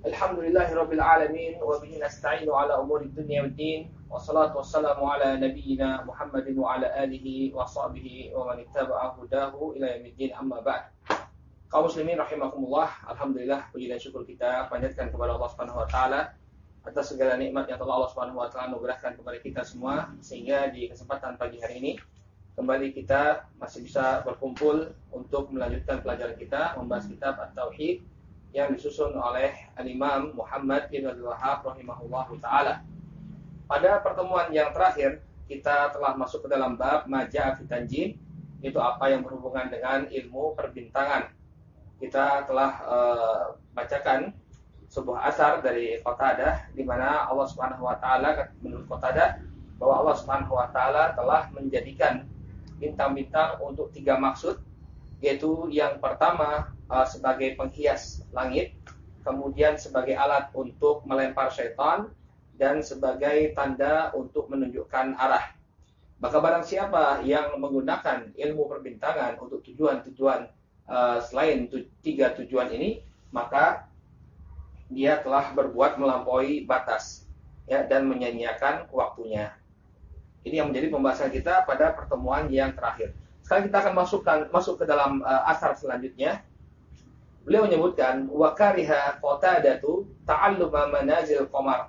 Alhamdulillahirabbil alamin wa bihi nasta'inu ala umuri dunya waddin wassalatu wassalamu ala nabiyyina Muhammadin wa ala alihi wa sahbihi wa man ittaba'a hudahu ila yaumiddin amma ba'd. Kaum muslimin rahimakumullah, alhamdulillah puji dan syukur kita panjatkan kepada Allah Subhanahu wa taala atas segala nikmat yang telah Allah Subhanahu wa taala anugerahkan kepada kita semua, sehingga di kesempatan pagi hari ini kembali kita masih bisa berkumpul untuk melanjutkan pelajaran kita membahas kitab At-Tauhid yang disusun oleh Al-Imam Muhammad bin Abdul Wahhab rahimahullahu taala. Pada pertemuan yang terakhir kita telah masuk ke dalam bab Maja'a fi Tanjim, itu apa yang berhubungan dengan ilmu perbintangan. Kita telah bacakan sebuah asar dari Qatadah di mana Allah Subhanahu wa taala, menurut Qatadah, bahwa Allah Subhanahu wa taala telah menjadikan bintang-bintang untuk 3 maksud, yaitu yang pertama sebagai penghias langit, kemudian sebagai alat untuk melempar syaitan, dan sebagai tanda untuk menunjukkan arah. Maka barang siapa yang menggunakan ilmu perbintangan untuk tujuan-tujuan selain 3 tujuan ini, maka dia telah berbuat melampaui batas, ya, dan menyia-nyiakan waktunya. Ini yang menjadi pembahasan kita pada pertemuan yang terakhir. Sekarang kita akan masuk ke dalam asar selanjutnya. Beliau menyebutkan wa kariha Qatadatu ta'alluma manazil qamar.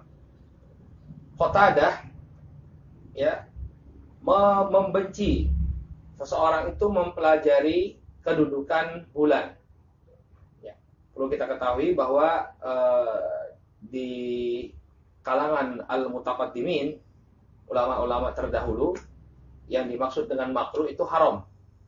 Qatadah, ya, membenci seseorang itu mempelajari kedudukan bulan. Ya, perlu kita ketahui bahwa di kalangan al-mutaqaddimin, ulama-ulama terdahulu, yang dimaksud dengan makruh itu haram.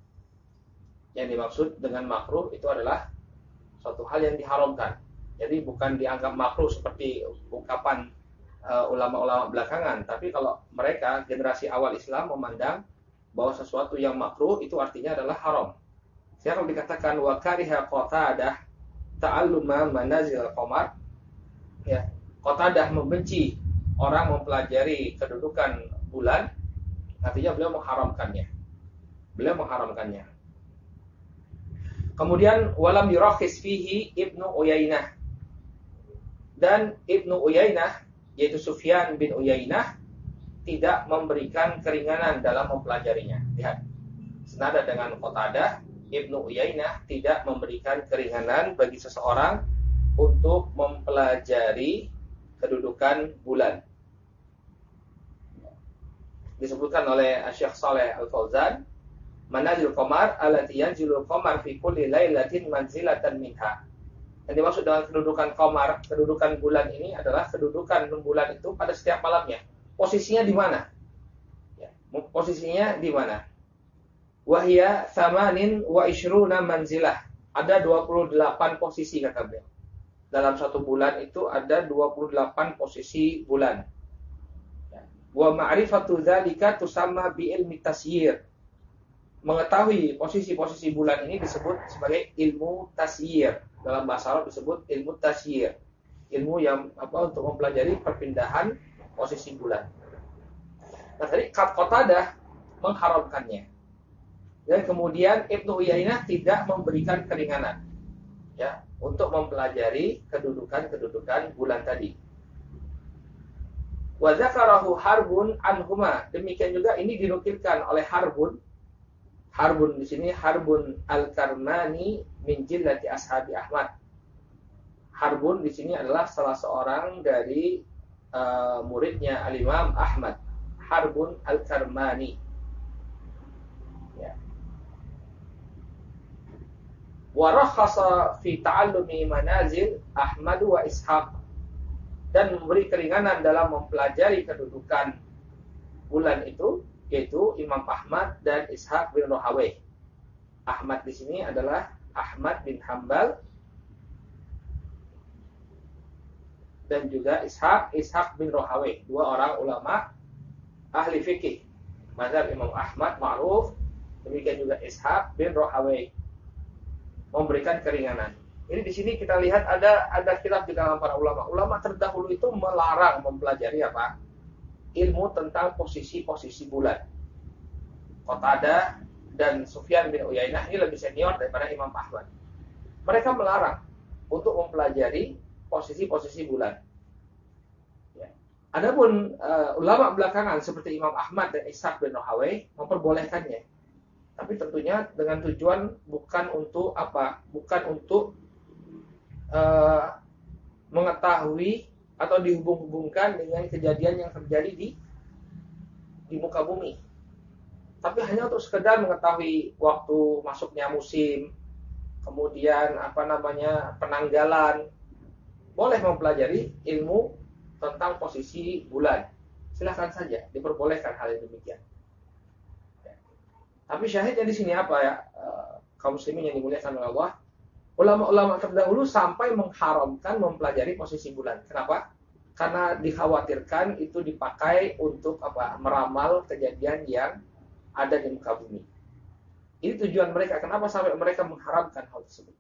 Yang dimaksud dengan makruh itu adalah suatu hal yang diharamkan. Jadi bukan dianggap makruh seperti ungkapan ulama-ulama belakangan, tapi kalau mereka generasi awal Islam memandang bahwa sesuatu yang makruh itu artinya adalah haram. Sekarang dikatakan wa kariha Qatadah ta'alluma manazil qamar, ya, Qatadah membenci orang mempelajari kedudukan bulan, artinya beliau mengharamkannya. Kemudian walam yurakhis fihi Ibnu Uyainah, dan Ibnu Uyainah yaitu Sufyan bin Uyainah tidak memberikan keringanan dalam mempelajarinya. Lihat, senada dengan Qatadah, Ibnu Uyainah tidak memberikan keringanan bagi seseorang untuk mempelajari kedudukan bulan. Disebutkan oleh Syekh Shalih Al-Fauzan, manazil qamar allati yanzilul qamar fi kulli lailatin manzilatan minha. Yang dimaksud dengan kedudukan qamar, kedudukan bulan ini adalah kedudukan bulan itu pada setiap malamnya. Posisinya di mana? Ya, posisinya di mana? Wahya thamanin wa ishruna manzilah. Ada 28 posisi, kata beliau. Dalam satu bulan itu ada 28 posisi bulan. Wa ma'rifatu dzalika tusamma bi ilmi tasyir. Mengetahui posisi-posisi bulan ini disebut sebagai ilmu tasyir. Dalam bahasa Arab disebut ilmu tasyir. Ilmu yang untuk mempelajari perpindahan posisi bulan. Nah, tadi Qatadah mengharamkannya. Dan kemudian Ibnu Uyainah tidak memberikan keringanan, ya, untuk mempelajari kedudukan bulan tadi. Wa dzakarahu Harbun anhuma. Demikian juga ini dinukilkan oleh Harbun. Harbun di sini Harbun Al-Karmani min jillati ashabi Ahmad. Harbun di sini adalah salah seorang dari muridnya Al-Imam Ahmad. Harbun Al-Karmani. Ya. Wa rakhasa fi ta'allumi manazil Ahmad wa Ishaq, dan memberi keringanan dalam mempelajari kedudukan bulan itu, yaitu Imam Ahmad dan Ishaq bin Rahawayh. Ahmad di sini adalah Ahmad bin Hanbal, dan juga Ishaq bin Rahawayh, 2 orang ulama ahli fikih mazhab Imam Ahmad ma'ruf. Demikian juga Ishaq bin Rahawayh memberikan keringanan. Ini di sini kita lihat ada khilaf di kalangan para ulama. Ulama terdahulu itu melarang mempelajari apa? Ilmu tentang posisi-posisi bulan. Qatadah dan Sufyan bin Uyainah ini lebih senior daripada Imam Ahmad. Mereka melarang untuk mempelajari posisi-posisi bulan. Ya. Adapun ulama belakangan seperti Imam Ahmad dan Ishaq bin Rahawayh memperbolehkannya. Tapi tentunya dengan tujuan bukan untuk apa? Bukan untuk mengetahui atau dihubung-hubungkan dengan kejadian yang terjadi di muka bumi. Tapi hanya untuk sekedar mengetahui waktu masuknya musim, kemudian penanggalan. Boleh mempelajari ilmu tentang posisi bulan. Silahkan saja, diperbolehkan hal yang demikian. Tapi syahidnya di sini apa ya? Kaum muslimin yang dimuliakan oleh Allah, ulama-ulama terdahulu sampai mengharamkan mempelajari posisi bulan. Kenapa? Karena dikhawatirkan itu dipakai untuk meramal kejadian yang ada di muka bumi. Ini tujuan mereka. Kenapa sampai mereka mengharamkan hal tersebut?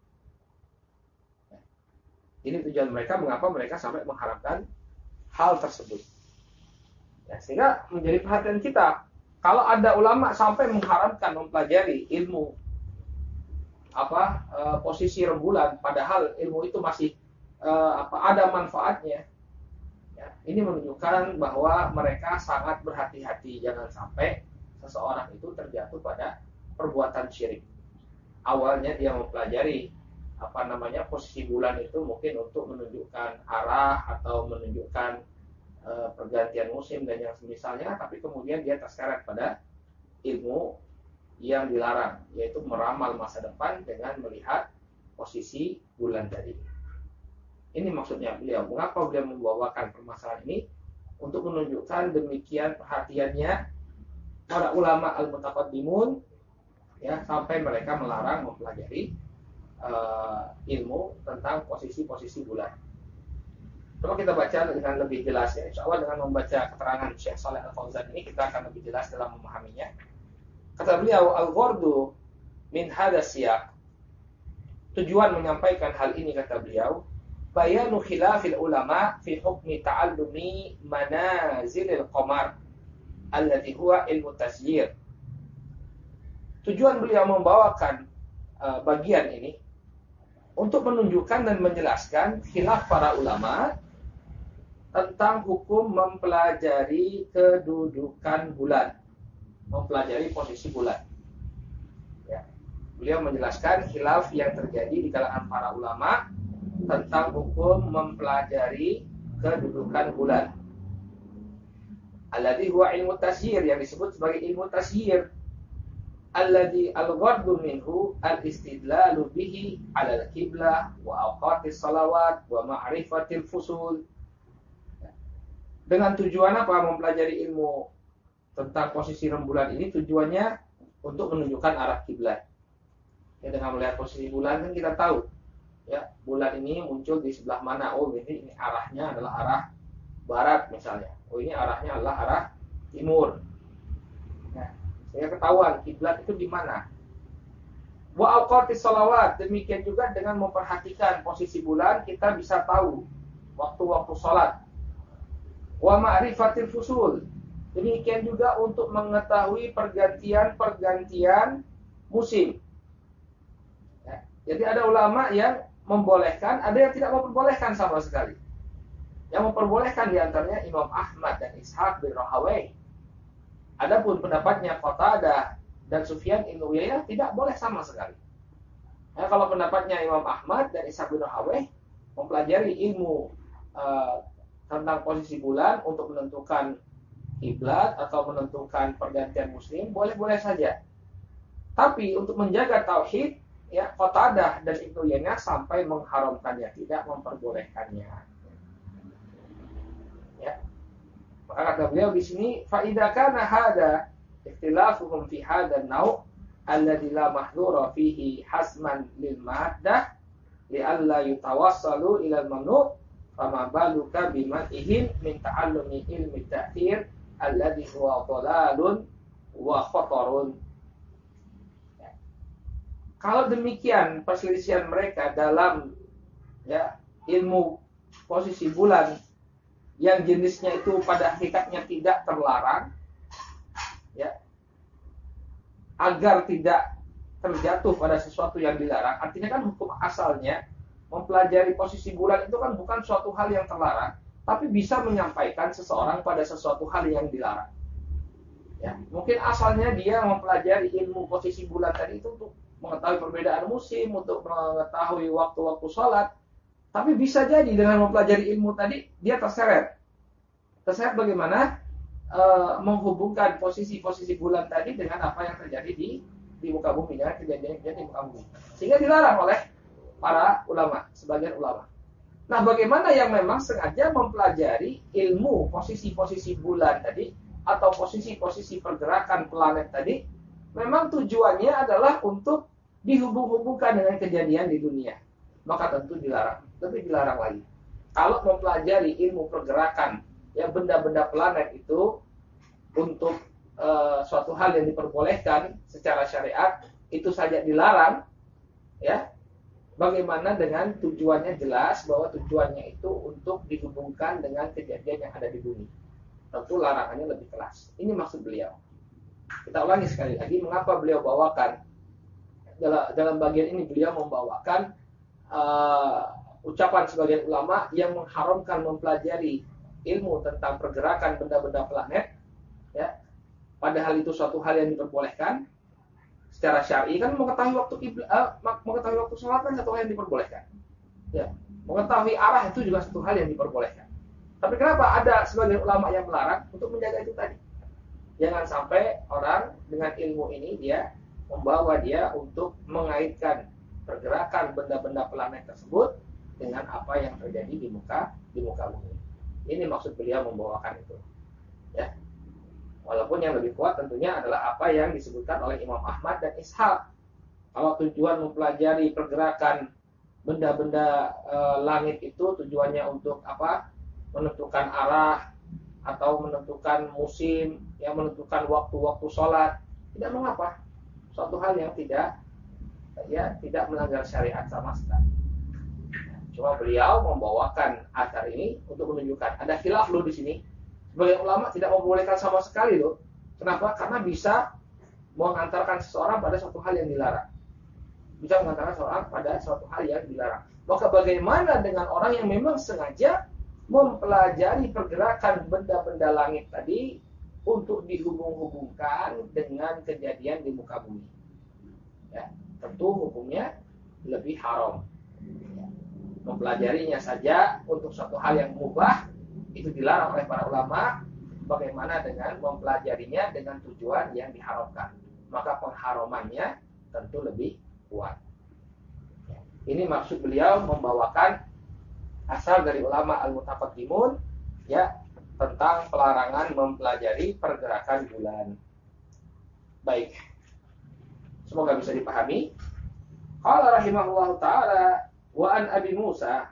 Ini tujuan mereka. Mengapa mereka sampai mengharamkan hal tersebut? Ya, sehingga menjadi perhatian kita. Kalau ada ulama sampai mengharamkan mempelajari ilmu posisi rembulan, padahal ilmu itu masih ada manfaatnya. Ya, ini menunjukkan bahwa mereka sangat berhati-hati, jangan sampai seseorang itu terjatuh pada perbuatan syirik. Awalnya dia mempelajari posisi bulan itu mungkin untuk menunjukkan arah atau menunjukkan pergantian musim dan yang semisalnya, tapi kemudian dia terseret pada ilmu yang dilarang, yaitu meramal masa depan dengan melihat posisi bulan tadi. Ini maksudnya beliau. Mengapa beliau membawakan permasalahan ini? Untuk menunjukkan demikian perhatiannya para ulama al-mutaqaddimun, ya, sampai mereka melarang mempelajari ilmu tentang posisi-posisi bulan. Coba kita baca dengan lebih jelas ya. Insya Allah dengan membaca keterangan Syekh Shalih Al-Fauzan ini kita akan lebih jelas dalam memahaminya. Kata beliau, al-ghardu min hadha siyaq. Tujuan menyampaikan hal ini, kata beliau, bayanu khilafil ulama fi hukmi ta'allumi manazilil qamar allati huwa ilmu tasyir. Tujuan beliau membawakan bagian ini untuk menunjukkan dan menjelaskan khilaf para ulama tentang hukum mempelajari kedudukan bulan, mempelajari posisi bulan. Ya. Beliau menjelaskan khilaf yang terjadi di kalangan para ulama tentang hukum mempelajari kedudukan bulan. Alladhi huwa ilmu tasyir, yang disebut sebagai ilmu tasyir. Alladhi al-ghaddu minhu al-istidlalu bihi 'ala al-qiblah wa awqatis salawat wa ma'rifatil fusul. Dengan tujuan apa mempelajari ilmu tentang posisi rembulan ini? Tujuannya untuk menunjukkan arah kiblat. Ya, dengan melihat posisi bulan kan kita tahu, ya, bulan ini muncul di sebelah mana. Oh, ini arahnya adalah arah barat misalnya. Oh, ini arahnya adalah arah timur. Nah, sehingga ketahuan kiblat itu di mana. Wa awqatis salawat, demikian juga dengan memperhatikan posisi bulan kita bisa tahu waktu-waktu salat. Wa ma'rifatil fusul, demikian juga untuk mengetahui pergantian musim. Ya, jadi ada ulama yang membolehkan, ada yang tidak memperbolehkan sama sekali. Yang memperbolehkan diantaranya Imam Ahmad dan Ishaq bin Rahawayh. Adapun pendapatnya Qatadah dan Sufyan bin Uyainah tidak boleh sama sekali. Nah, kalau pendapatnya Imam Ahmad dan Ishaq bin Rahawayh mempelajari ilmu tentang posisi bulan untuk menentukan kiblat atau menentukan pergantian musim, boleh-boleh saja. Tapi untuk menjaga tauhid, ya, Qatadah dan Ibnu Uyainah sampai mengharamkannya, tidak memperbolehkannya. Ya. Maka kata beliau di sini, fa idza kana hada ikhtilafuhum fi hadha an-naw' alladhi la mahdhura fihi hasman lil maddah li alla yatawassalu ila al-mamnu' fama baluka biman'ihim min ta'allumi ilmi ta'thir alladhi huwa dhalalun wa khatarun. Ya. Kalau demikian perselisihan mereka dalam, ya, ilmu posisi bulan yang jenisnya itu pada hakikatnya tidak terlarang, ya, agar tidak terjatuh pada sesuatu yang dilarang. Artinya kan hukum asalnya mempelajari posisi bulan itu kan bukan suatu hal yang terlarang, tapi bisa menyampaikan seseorang pada sesuatu hal yang dilarang. Ya, mungkin asalnya dia mempelajari ilmu posisi bulan tadi itu untuk mengetahui perbedaan musim, untuk mengetahui waktu-waktu sholat, tapi bisa jadi dengan mempelajari ilmu tadi dia terseret. Terseret bagaimana? Menghubungkan posisi-posisi bulan tadi dengan apa yang terjadi di muka bumi, dengan kejadian-kejadian di muka bumi, sehingga dilarang oleh para ulama, sebagian ulama. Nah, bagaimana yang memang sengaja mempelajari ilmu posisi-posisi bulan tadi atau posisi-posisi pergerakan planet tadi, memang tujuannya adalah untuk dihubung-hubungkan dengan kejadian di dunia, maka tentu dilarang. Lebih dilarang lagi kalau mempelajari ilmu pergerakan ya benda-benda planet itu untuk suatu hal yang diperbolehkan secara syariat, itu saja dilarang. Ya, bagaimana dengan tujuannya jelas bahwa tujuannya itu untuk dihubungkan dengan kejadian yang ada di bumi? Tentu larangannya lebih keras. Ini maksud beliau. Kita ulangi sekali lagi, mengapa beliau bawakan dalam bagian ini beliau membawakan ucapan sebagian ulama yang mengharamkan mempelajari ilmu tentang pergerakan benda-benda planet, ya, padahal itu suatu hal yang diperbolehkan secara syar'i. Kan mengetahui waktu sholat kan satu hal yang diperbolehkan, ya, mengetahui arah itu juga satu hal yang diperbolehkan. Tapi kenapa ada sebagian ulama yang melarang? Untuk menjaga itu tadi, jangan sampai orang dengan ilmu ini dia membawa dia untuk mengaitkan pergerakan benda-benda planet tersebut dengan apa yang terjadi di muka bumi. Ini maksud beliau membawakan itu. Ya. Walaupun yang lebih kuat tentunya adalah apa yang disebutkan oleh Imam Ahmad dan Ishaq. Kalau tujuan mempelajari pergerakan benda-benda langit itu tujuannya untuk apa? Menentukan arah atau menentukan musim, yang menentukan waktu-waktu sholat, tidak mengapa. Suatu hal yang tidak melanggar syariat sama sekali. Cuma beliau membawakan athar ini untuk menunjukkan ada khilaf loh di sini. Sebagian ulama tidak membolehkan sama sekali loh. Kenapa? Karena bisa mengantarkan seseorang pada suatu hal yang dilarang. Bisa mengantarkan seseorang pada suatu hal yang dilarang. Maka bagaimana dengan orang yang memang sengaja mempelajari pergerakan benda-benda langit tadi untuk dihubung-hubungkan dengan kejadian di muka bumi? Ya, tentu hukumnya lebih haram. Mempelajarinya saja untuk suatu hal yang mubah itu dilarang oleh para ulama. Bagaimana dengan mempelajarinya dengan tujuan yang diharamkan? Maka pengharamannya tentu lebih kuat. Ini maksud beliau membawakan asal dari ulama al-mutaqaddimun, ya, tentang pelarangan mempelajari pergerakan bulan. Baik, semoga bisa dipahami. Qala rahimahullahu ta'ala wa an Abi Musa,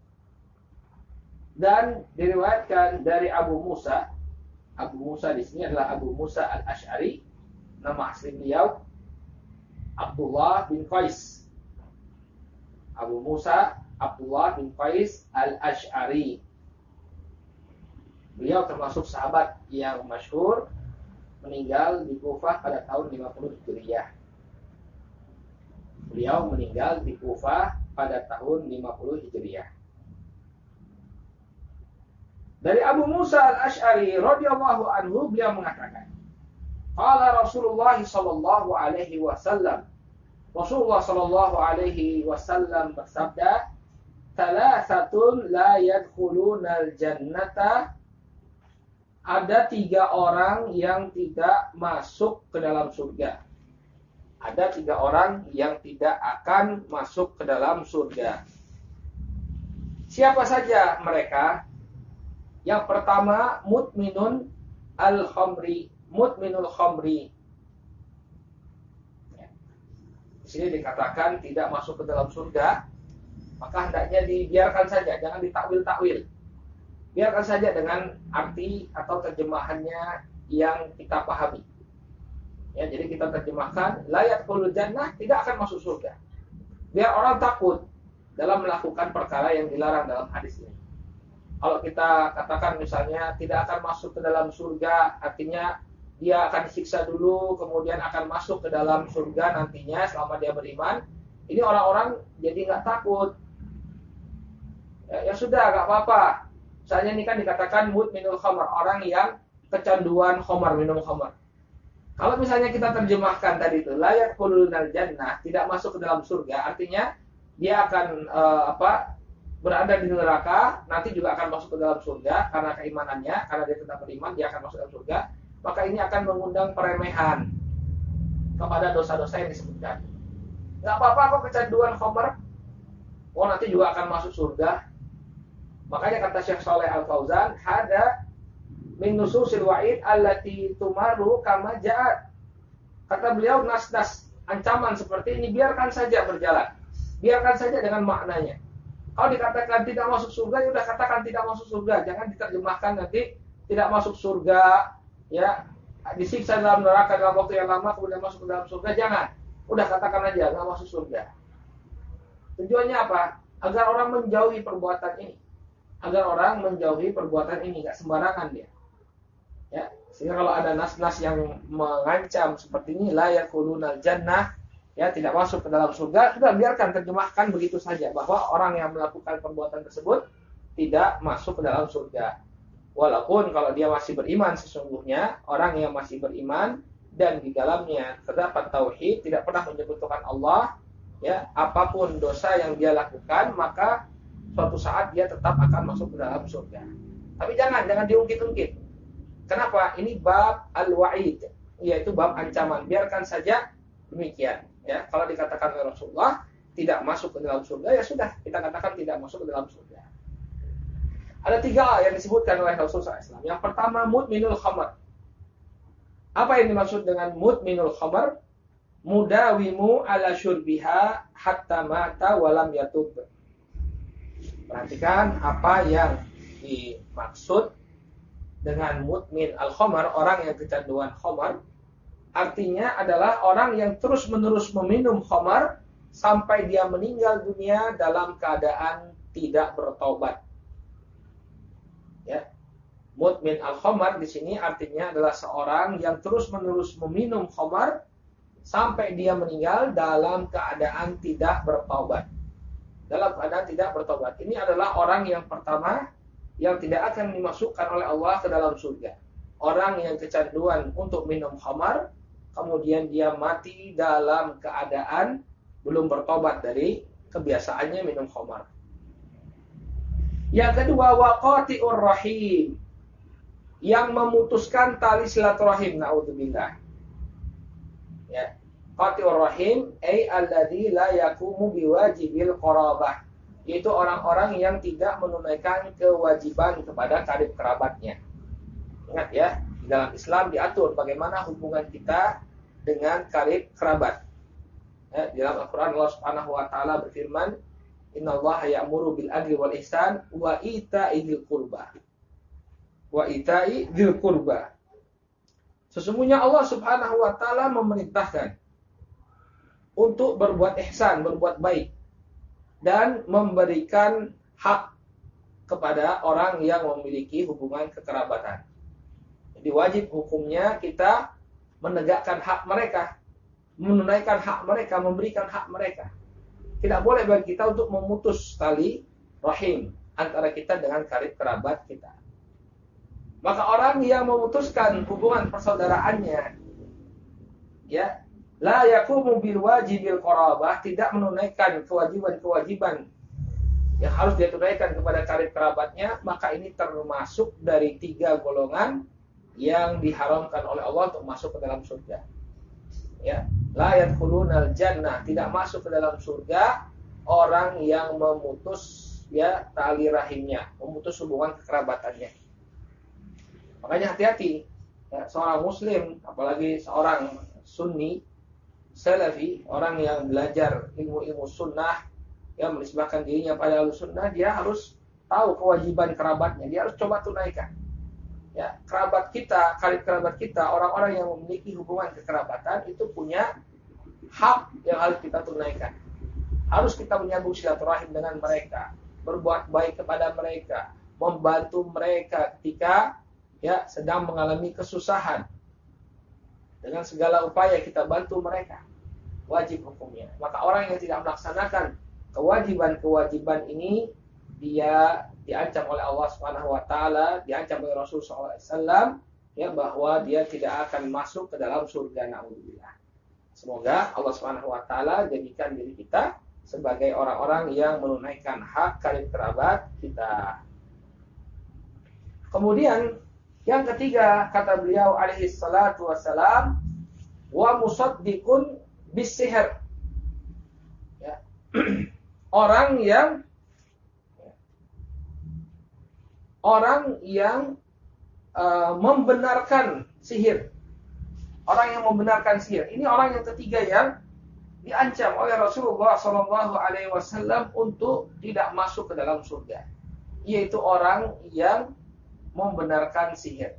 dan diriwayatkan dari Abu Musa. Abu Musa di sini adalah Abu Musa al-Ash'ari. Nama asli beliau Abdullah bin Qais. Abu Musa Abdullah bin Qais al-Ash'ari. Beliau termasuk sahabat yang masyhur, meninggal di Kufah pada tahun 50 Hijriah. Beliau meninggal di Kufah pada tahun 50 Hijriah. Dari Abu Musa al-Ash'ari radhiyallahu anhu, beliau mengatakan, qala Rasulullah sallallahu alaihi wasallam, Rasulullah sallallahu alaihi wasallam bersabda, "Thalathatun la yadkhulunal jannata." Ada 3 orang yang tidak masuk ke dalam surga. Ada 3 orang yang tidak akan masuk ke dalam surga. Siapa saja mereka? Yang pertama, mudminun al-khamri, mudminul khamri. Di sini dikatakan tidak masuk ke dalam surga, maka hendaknya dibiarkan saja, jangan ditakwil-takwil. Biarkan saja dengan arti atau terjemahannya yang kita pahami. Ya, jadi kita terjemahkan la yadkhulul jannah, tidak akan masuk surga. Biar orang takut dalam melakukan perkara yang dilarang dalam hadis ini. Kalau kita katakan misalnya tidak akan masuk ke dalam surga, artinya dia akan disiksa dulu, kemudian akan masuk ke dalam surga nantinya selama dia beriman. Ini orang-orang jadi nggak takut. Ya sudah, nggak apa-apa. Misalnya ini kan dikatakan mudminul khamar, orang yang kecanduan khamar, minum khamar. Kalau misalnya kita terjemahkan tadi itu layak kulunal jannah, tidak masuk ke dalam surga, artinya dia akan berada di neraka, nanti juga akan masuk ke dalam surga karena keimanannya, karena dia tetap beriman, dia akan masuk ke dalam surga. Maka ini akan mengundang peremehan kepada dosa-dosa yang disebutkan. Nggak apa-apa kok kecanduan khamar, nanti juga akan masuk surga. Makanya kata Syekh Shalih Al-Fauzan, hada min nususil wa'id allati tumaru kama ja'at. Kata beliau, nas-nas ancaman seperti ini biarkan saja berjalan. Biarkan saja dengan maknanya. Kalau dikatakan tidak masuk surga, ya udah katakan tidak masuk surga. Jangan diterjemahkan nanti tidak masuk surga, ya disiksa dalam neraka dalam waktu yang lama kemudian masuk ke dalam surga. Jangan. Udah katakan aja nggak masuk surga. Tujuannya apa? Agar orang menjauhi perbuatan ini. Agar orang menjauhi perbuatan ini, nggak sembarangan dia. Ya, sehingga kalau ada nas-nas yang mengancam seperti ini, la yakulunal jannah, ya tidak masuk ke dalam surga, sudah biarkan terjemahkan begitu saja bahwa orang yang melakukan perbuatan tersebut tidak masuk ke dalam surga. Walaupun kalau dia masih beriman sesungguhnya, orang yang masih beriman dan di dalamnya terdapat tauhid, tidak pernah menyebut Tuhan Allah, ya apapun dosa yang dia lakukan, maka suatu saat dia tetap akan masuk ke dalam surga. Tapi jangan diungkit-ungkit. Kenapa? Ini bab al-wa'id, yaitu bab ancaman. Biarkan saja demikian. Ya, kalau dikatakan oleh Rasulullah tidak masuk ke dalam surga, ya sudah kita katakan tidak masuk ke dalam surga. Ada 3 yang disebutkan oleh Rasulullah SAW. Yang pertama, mudminul khamar. Apa yang dimaksud dengan mudminul khamar? Mudawimu ala syurbiha hatta mata walam yatub. Perhatikan apa yang dimaksud dengan mudmin al-khamar, orang yang kecanduan khamar. Artinya adalah orang yang terus-menerus meminum khamar sampai dia meninggal dunia dalam keadaan tidak bertaubat. Ya. Mudmin al-khamar di sini artinya adalah seorang yang terus-menerus meminum khamar sampai dia meninggal dalam keadaan tidak bertaubat. Dalam keadaan tidak bertobat. Ini adalah orang yang pertama yang tidak akan dimasukkan oleh Allah ke dalam surga. Orang yang kecanduan untuk minum khamar, kemudian dia mati dalam keadaan belum bertobat dari kebiasaannya minum khamar. Yang kedua, waqati'ur rahim, yang memutuskan tali silaturahim, naudzubillah. Ya. Qati'ur rahim ay alladzi la yaqumu biwajibil qarabah, yaitu orang-orang yang tidak menunaikan kewajiban kepada karib kerabatnya. Ingat ya, di dalam Islam diatur bagaimana hubungan kita dengan karib kerabat. Ya, di dalam Al-Qur'an Allah Subhanahu wa taala berfirman, "Innallaha ya'muru bil adli wal ihsan wa ita'i dzil qurba." Wa ita'i dzil qurba. Sesungguhnya Allah Subhanahu wa taala memerintahkan untuk berbuat ihsan, berbuat baik, dan memberikan hak kepada orang yang memiliki hubungan kekerabatan. Jadi wajib hukumnya kita menegakkan hak mereka, menunaikan hak mereka, memberikan hak mereka. Tidak boleh bagi kita untuk memutus tali rahim antara kita dengan karib kerabat kita. Maka orang yang memutuskan hubungan persaudaraannya, ya, la yaqumu bil wajibil qarabah, tidak menunaikan kewajiban-kewajiban yang harus dia tunaikan kepada karib kerabatnya, maka ini termasuk dari 3 golongan yang diharamkan oleh Allah untuk masuk ke dalam surga. Ya, la yadkhulunal jannah, tidak masuk ke dalam surga orang yang memutus ya tali rahimnya, memutus hubungan kekerabatannya. Makanya hati-hati ya, seorang muslim, apalagi seorang sunni salafi, orang yang belajar ilmu-ilmu sunnah, yang menisbahkan dirinya pada al-sunnah, dia harus tahu kewajiban kerabatnya, dia harus coba tunaikan. Ya, kerabat kita, karib kerabat kita, orang-orang yang memiliki hubungan kekerabatan itu punya hak yang harus kita tunaikan. Harus kita menyambung silaturahim dengan mereka, berbuat baik kepada mereka, membantu mereka ketika ya sedang mengalami kesusahan. Dengan segala upaya kita bantu mereka. Wajib hukumnya. Maka orang yang tidak melaksanakan kewajiban-kewajiban ini, dia diancam oleh Allah Subhanahu wa taala, diancam oleh Rasul sallallahu alaihi wasallam ya, bahwa dia tidak akan masuk ke dalam surga, naudzubillah. Semoga Allah Subhanahu wa taala jadikan diri kita sebagai orang-orang yang menunaikan hak karib kerabat kita. Kemudian yang ketiga, kata beliau alaihi salatu wassalam, wa musaddiqun bisihir. Ya. Orang yang membenarkan sihir. Orang yang membenarkan sihir. Ini orang yang ketiga yang diancam oleh Rasulullah SAW untuk tidak masuk ke dalam surga, yaitu orang yang membenarkan sihir.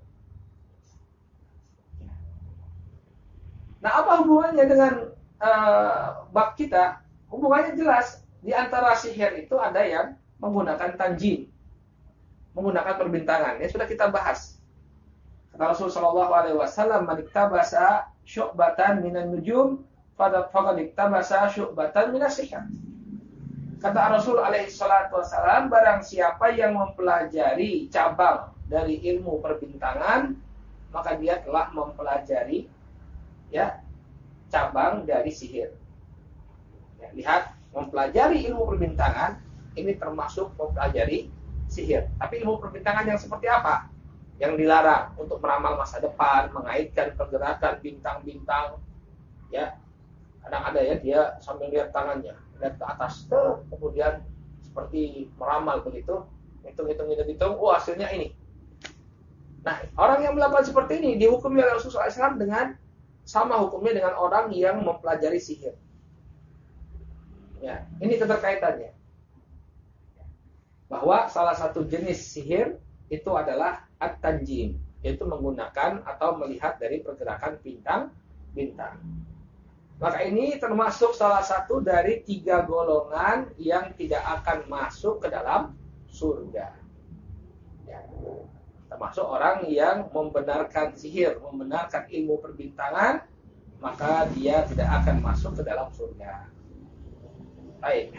Nah, apa hubungannya dengan bab kita? Hubungannya jelas. Di antara sihir itu ada yang menggunakan tanjim, menggunakan perbintangan. Ini sudah kita bahas. Kata Rasulullah SAW, "Man iktabasa syu'batan minan nujum, faqad iktabasa syu'batan minas sihir." Kata Rasul SAW, barang siapa yang mempelajari cabang dari ilmu perbintangan, maka dia telah mempelajari ya cabang dari sihir. Ya, lihat, mempelajari ilmu perbintangan ini termasuk mempelajari sihir. Tapi ilmu perbintangan yang seperti apa? Yang dilarang untuk meramal masa depan, mengaitkan pergerakan bintang-bintang. Ya, kadang ada ya, dia sambil lihat tangannya, lihat ke atas, kemudian seperti meramal begitu, hitung, hasilnya ini. Nah, orang yang melakukan seperti ini dihukumi oleh Rasulullah SAW dengan sama hukumnya dengan orang yang mempelajari sihir. Ya, ini keterkaitannya. Bahwa salah satu jenis sihir itu adalah at-tanjim, yaitu menggunakan atau melihat dari pergerakan bintang-bintang. Maka ini termasuk salah satu dari 3 golongan yang tidak akan masuk ke dalam surga. Ya. Termasuk orang yang membenarkan sihir, membenarkan ilmu perbintangan, maka dia tidak akan masuk ke dalam surga. Baik.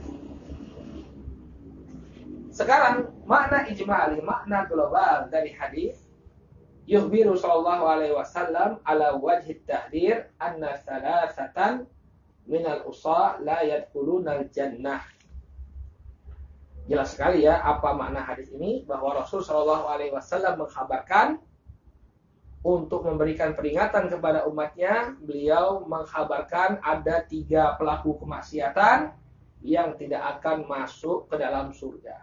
Sekarang makna ijmali, makna global dari hadis. Yukhbiru sallallahu alaihi wasallam ala wajhi tahdir anna salasatan minal usa la yadkhulunal jannah. Jelas sekali ya apa makna hadis ini, bahwa Rasul sallallahu alaihi wasallam mengkhabarkan untuk memberikan peringatan kepada umatnya. Beliau mengkhabarkan ada 3 pelaku kemaksiatan yang tidak akan masuk ke dalam surga.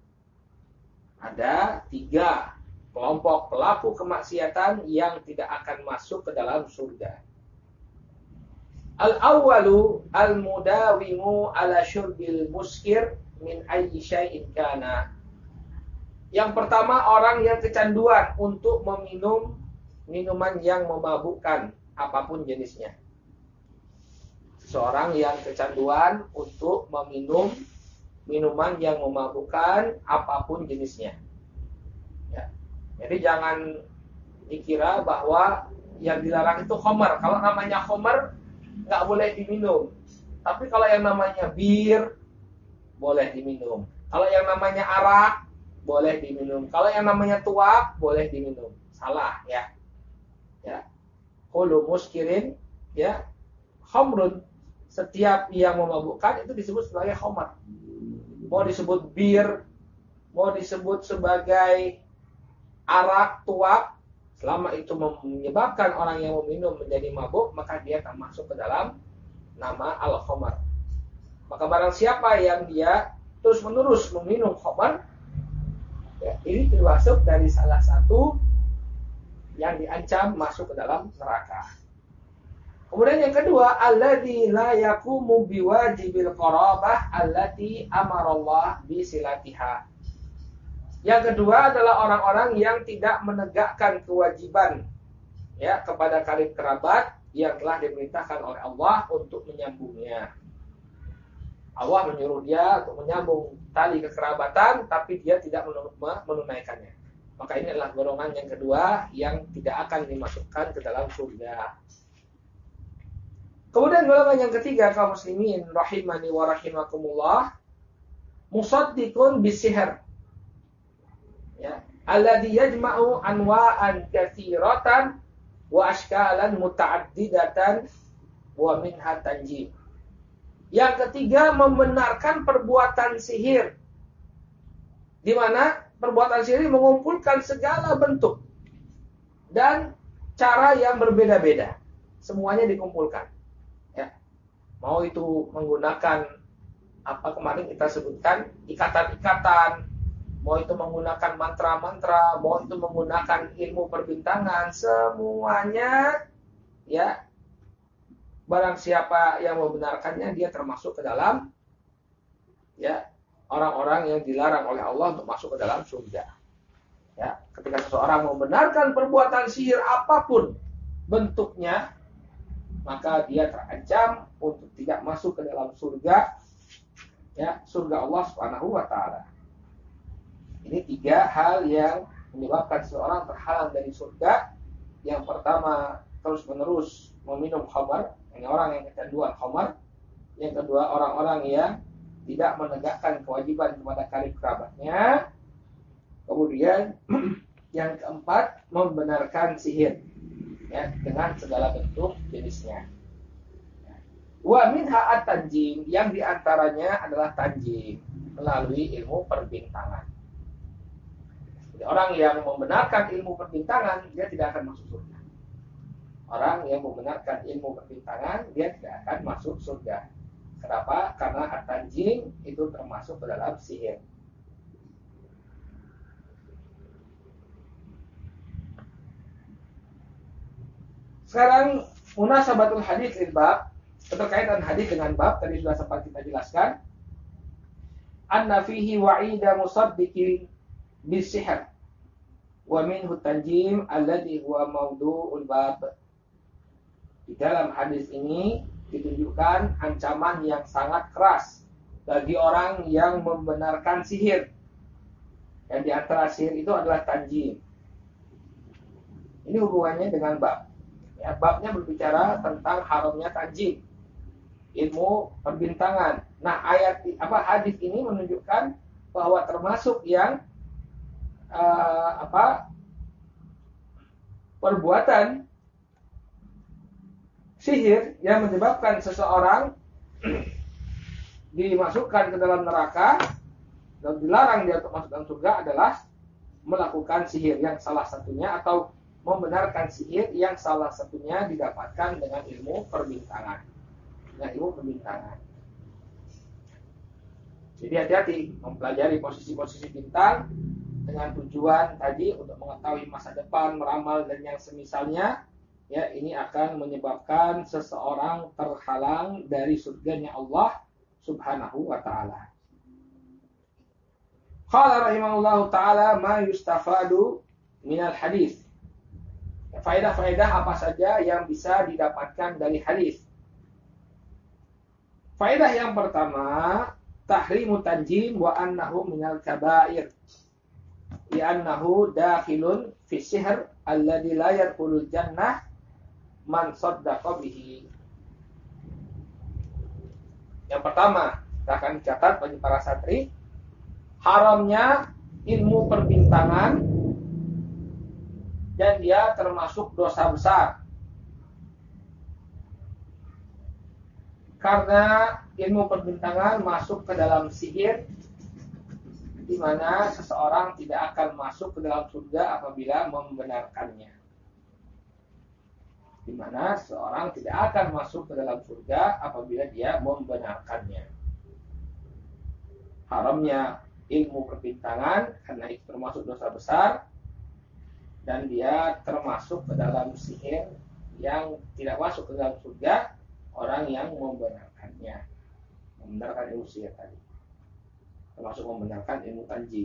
Ada 3 kelompok pelaku kemaksiatan yang tidak akan masuk ke dalam surga. Al-awwalu al-mudawimu ala syurbil muskir min ayyi syai'in kana. Yang pertama, orang yang kecanduan untuk meminum minuman yang memabukkan, apapun jenisnya. Seorang yang kecanduan untuk meminum minuman yang memabukkan, apapun jenisnya. Ya. Jadi jangan dikira bahwa yang dilarang itu khamar. Kalau namanya khamar nggak boleh diminum. Tapi kalau yang namanya bir boleh diminum. Kalau yang namanya arak boleh diminum. Kalau yang namanya tuak boleh diminum. Salah ya. Ya. Kullu muskirin ya khamrun. Setiap yang memabukkan itu disebut sebagai khamar. Mau disebut bir, mau disebut sebagai arak, tuak, selama itu menyebabkan orang yang meminum menjadi mabuk, maka dia akan masuk ke dalam nama al-khamar. Maka barang siapa yang dia terus-menerus meminum khamar, ya, ini termasuk dari salah satu yang diancam masuk ke dalam neraka. Kemudian yang kedua, alladzi la yaqumu biwajibil qarabah allati amarallah bisilatiha. Yang kedua adalah orang-orang yang tidak menegakkan kewajiban ya kepada karib kerabat yang telah diperintahkan oleh Allah untuk menyambungnya. Allah menyuruh dia untuk menyambung tali kekerabatan, tapi dia tidak menunaikannya. Maka ini adalah golongan yang kedua yang tidak akan dimasukkan ke dalam surga. Kemudian golongan yang ketiga, kaum muslimin rahimani wa rahimakumullah, musaddiqun bisihir. Ya, alladhi yajma'u anwa'an katsiratan wa ashkalan muta'addidatan wa minha tanjim. Yang ketiga, membenarkan perbuatan sihir, di mana perbuatan sihir mengumpulkan segala bentuk dan cara yang berbeda-beda. Semuanya dikumpulkan. Ya. Mau itu menggunakan apa kemarin kita sebutkan, ikatan-ikatan, mau itu menggunakan mantra-mantra, mau itu menggunakan ilmu perbintangan, semuanya, ya, barang siapa yang membenarkannya, dia termasuk ke dalam, ya, orang-orang yang dilarang oleh Allah untuk masuk ke dalam surga. Ya, ketika seseorang membenarkan perbuatan sihir apapun bentuknya, maka dia terancam untuk tidak masuk ke dalam surga, ya, surga Allah Subhanahu wa taala. Ini 3 hal yang menyebabkan seseorang terhalang dari surga. Yang pertama, terus-menerus meminum khamar, ini orang yang kecanduan khamar. Yang kedua, orang-orang yang tidak menegakkan kewajiban kepada karib kerabatnya. Kemudian yang keempat, membenarkan sihir, ya, dengan segala bentuk jenisnya. Wa minha at-tanjim, yang diantaranya adalah tanjim, melalui ilmu perbintangan. Jadi orang yang membenarkan ilmu perbintangan, dia tidak akan masuk surga. Orang yang membenarkan ilmu perbintangan, dia tidak akan masuk surga. Kenapa? Karena at-tanjim itu termasuk ke dalam sihir. Sekarang munasabatul hadis lil bab, keterkaitan hadis dengan bab tadi sudah sempat kita jelaskan. Anna fihi wa'ida musaddiqin bisihr wa minhu tanjim alladhi huwa mawdu'ul bab. Di dalam hadis ini ditunjukkan ancaman yang sangat keras bagi orang yang membenarkan sihir. Dan di antara sihir itu adalah tanjim. Ini hubungannya dengan bab. Ya, babnya berbicara tentang haramnya tanjim, ilmu perbintangan. Nah, hadis ini menunjukkan bahwa termasuk yang perbuatan sihir yang menyebabkan seseorang dimasukkan ke dalam neraka dan dilarang dia untuk masuk dalam surga adalah melakukan sihir yang salah satunya, atau membenarkan sihir yang salah satunya didapatkan dengan ilmu perbintangan. Dengan ilmu perbintangan. Jadi hati-hati mempelajari posisi-posisi bintang dengan tujuan tadi untuk mengetahui masa depan, meramal dan yang semisalnya. Ya, ini akan menyebabkan seseorang terhalang dari surganya Allah Subhanahu wa taala. Qala rahimahullahu taala ma yustafadu minal hadis. Faedah-faedah apa saja yang bisa didapatkan dari hadis? Faedah yang pertama, tahrimu tanjim wa annahu minal kabair. Li'annahu dakhilun fi sihr alladhi la yadkhulul jannah man saddaqa bihi. Yang pertama, kita akan catat bagi para santri, haramnya ilmu perbintangan, dan dia termasuk dosa besar. Karena ilmu perbintangan masuk ke dalam sihir, di mana seseorang tidak akan masuk ke dalam surga apabila membenarkannya. Di mana seorang tidak akan masuk ke dalam surga apabila dia membenarkannya. Haramnya ilmu perbintangan karena itu termasuk dosa besar, dan dia termasuk ke dalam sihir yang tidak masuk ke dalam surga orang yang membenarkannya. Membenarkan ilmu sihir tadi, termasuk membenarkan ilmu tanjim.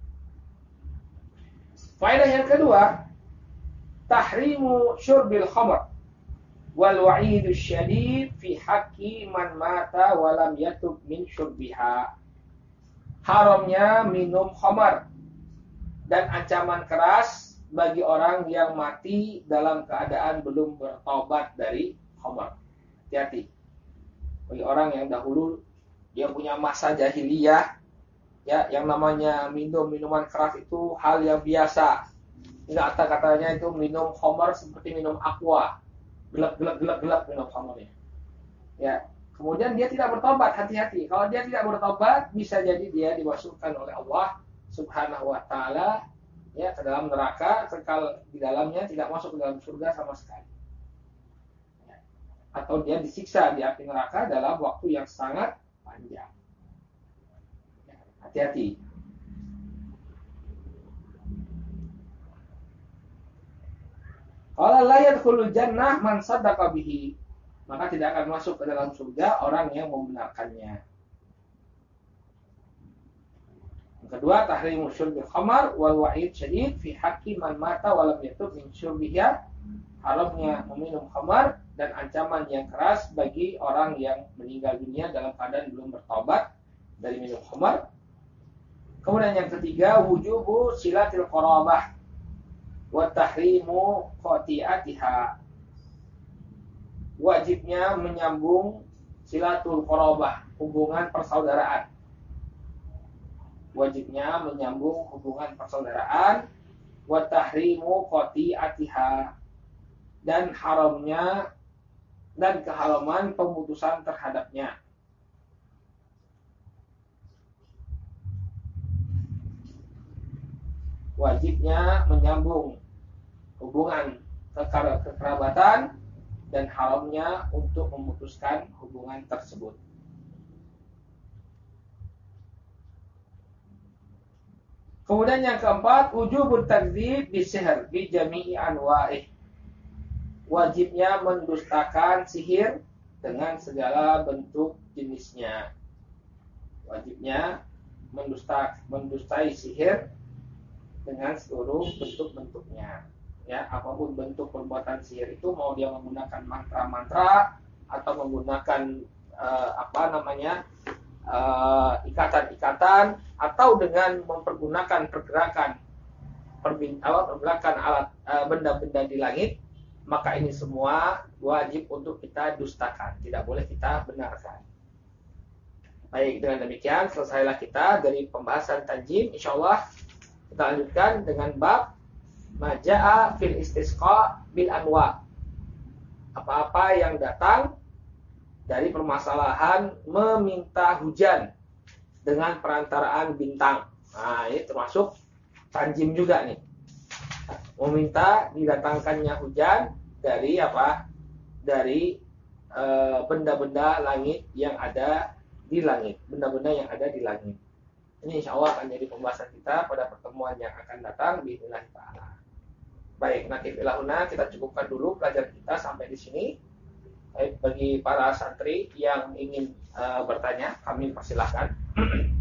Faedah yang kedua, tahrimu syurbil khamr wal wa'idu syadid fi haqqi man mata wa lam yatub min syurbiha. Haramnya minum khamar dan ancaman keras bagi orang yang mati dalam keadaan belum bertobat dari khamar. Hati-hati. Bagi orang yang dahulu dia punya masa jahiliyah, Ya, yang namanya minum minuman keras itu hal yang biasa. Enggak, kata-katanya itu minum khamar seperti minum aqua. Gelap minum khamarnya. Ya. Kemudian dia tidak bertobat, hati-hati. Kalau dia tidak bertobat, bisa jadi dia dimasukkan oleh Allah Subhanahu wa taala ya ke dalam neraka, kekal di dalamnya, tidak masuk ke dalam surga sama sekali. Ya. Atau dia disiksa di api neraka dalam waktu yang sangat panjang. Ya, hati-hati. Qala la yadkhulul jannah man saddaqa bihi. Maka tidak akan masuk ke dalam surga orang yang membenarkannya. Yang kedua, tahrimu syurbil khamar wal wa'id syadid fi haqqi man mata wa lam yatub min syurbiha. Haramnya meminum khamar dan ancaman yang keras bagi orang yang meninggal dunia dalam keadaan belum bertobat dari minum khamar. Kemudian yang ketiga, wujubu silatil qarabah wa tahrimu qati'atiha. Wajibnya menyambung silatul qarabah, hubungan persaudaraan. Wajibnya menyambung hubungan persaudaraan, wa tahrimu qati'atiha, dan haramnya dan keharaman pemutusan terhadapnya. Wajibnya menyambung hubungan kekerabatan dan haramnya untuk memutuskan hubungan tersebut. Kemudian yang keempat, wujubut takdzib bisihr bi jami'i anwa'ih. Wajibnya mendustakan sihir dengan segala bentuk jenisnya. Wajibnya mendustai sihir dengan seluruh bentuk-bentuknya. Ya, apapun bentuk perbuatan sihir itu, mau dia menggunakan mantra-mantra atau menggunakan ikatan-ikatan, atau dengan mempergunakan pergerakan alat benda-benda di langit, maka ini semua wajib untuk kita dustakan, tidak boleh kita benarkan. Baik, dengan demikian selesailah kita dari pembahasan tanjim. Insyaallah kita lanjutkan dengan bab Maja'a fil istisqa bil anwa. Apa-apa yang datang dari permasalahan meminta hujan dengan perantaraan bintang. Nah, ini termasuk tanjim juga nih. Meminta didatangkannya hujan dari apa? Dari benda-benda langit yang ada di langit, benda-benda yang ada di langit. Ini insya Allah akan jadi pembahasan kita pada pertemuan yang akan datang biidznillah ta'ala. Baik, nakif ilahuna, kita cukupkan dulu pelajaran kita sampai di sini. Baik, bagi para santri yang ingin bertanya, kami persilahkan.